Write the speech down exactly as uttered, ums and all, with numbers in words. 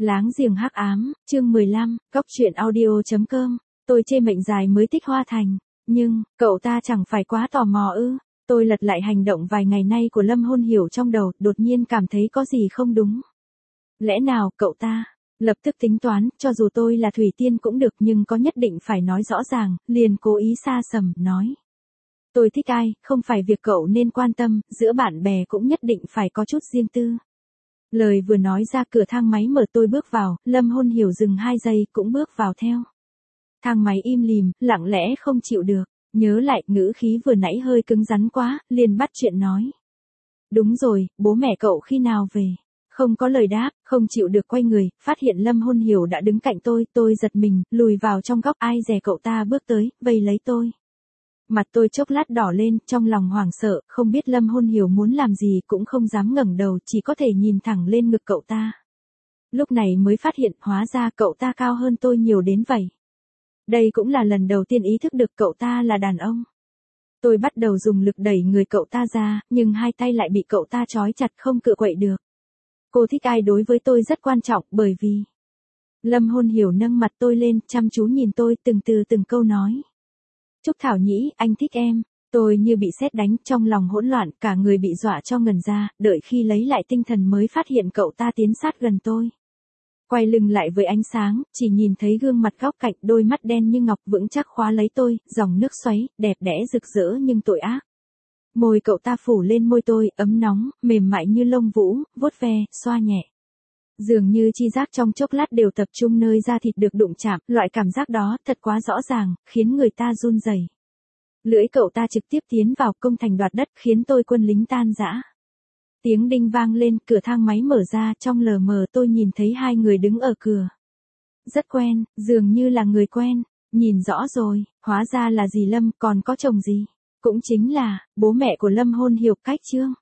Láng giềng hắc ám, chương mười lăm, cốc truyện audio chấm com. Tôi chê mệnh dài mới thích hoa thành, nhưng, cậu ta chẳng phải quá tò mò ư? Tôi lật lại hành động vài ngày nay của Lâm Hôn Hiểu trong đầu, đột nhiên cảm thấy có gì không đúng. Lẽ nào, cậu ta, lập tức tính toán, cho dù tôi là Thủy Tiên cũng được nhưng có nhất định phải nói rõ ràng, liền cố ý xa sầm, nói. Tôi thích ai, không phải việc cậu nên quan tâm, giữa bạn bè cũng nhất định phải có chút riêng tư. Lời vừa nói ra cửa thang máy mở tôi bước vào, Lâm Hôn Hiểu dừng hai giây cũng bước vào theo. Thang máy im lìm, lặng lẽ không chịu được, nhớ lại ngữ khí vừa nãy hơi cứng rắn quá, liền bắt chuyện nói. Đúng rồi, bố mẹ cậu khi nào về? Không có lời đáp, không chịu được quay người, phát hiện Lâm Hôn Hiểu đã đứng cạnh tôi, tôi giật mình, lùi vào trong góc ai dè cậu ta bước tới, vây lấy tôi. Mặt tôi chốc lát đỏ lên, trong lòng hoảng sợ, không biết Lâm Hôn Hiểu muốn làm gì cũng không dám ngẩng đầu, chỉ có thể nhìn thẳng lên ngực cậu ta. Lúc này mới phát hiện, hóa ra cậu ta cao hơn tôi nhiều đến vậy. Đây cũng là lần đầu tiên ý thức được cậu ta là đàn ông. Tôi bắt đầu dùng lực đẩy người cậu ta ra, nhưng hai tay lại bị cậu ta trói chặt không cự quậy được. Cô thích ai đối với tôi rất quan trọng, bởi vì... Lâm Hôn Hiểu nâng mặt tôi lên, chăm chú nhìn tôi, từng từ từng câu nói. Trúc Thảo Nhĩ, anh thích em. Tôi như bị sét đánh, trong lòng hỗn loạn, cả người bị dọa cho ngần ra, đợi khi lấy lại tinh thần mới phát hiện cậu ta tiến sát gần tôi. Quay lưng lại với ánh sáng, chỉ nhìn thấy gương mặt góc cạnh, đôi mắt đen như ngọc vững chắc khóa lấy tôi, dòng nước xoáy, đẹp đẽ rực rỡ nhưng tội ác. Môi cậu ta phủ lên môi tôi, ấm nóng, mềm mại như lông vũ, vuốt ve, xoa nhẹ. Dường như chi giác trong chốc lát đều tập trung nơi da thịt được đụng chạm, loại cảm giác đó thật quá rõ ràng, khiến người ta run rẩy. Lưỡi cậu ta trực tiếp tiến vào công thành đoạt đất, khiến tôi quân lính tan rã. Tiếng đinh vang lên, cửa thang máy mở ra, trong lờ mờ tôi nhìn thấy hai người đứng ở cửa. Rất quen, dường như là người quen, nhìn rõ rồi, hóa ra là dì Lâm, còn có chồng gì? Cũng chính là, bố mẹ của Lâm Hôn Hiểu, Cách Trương.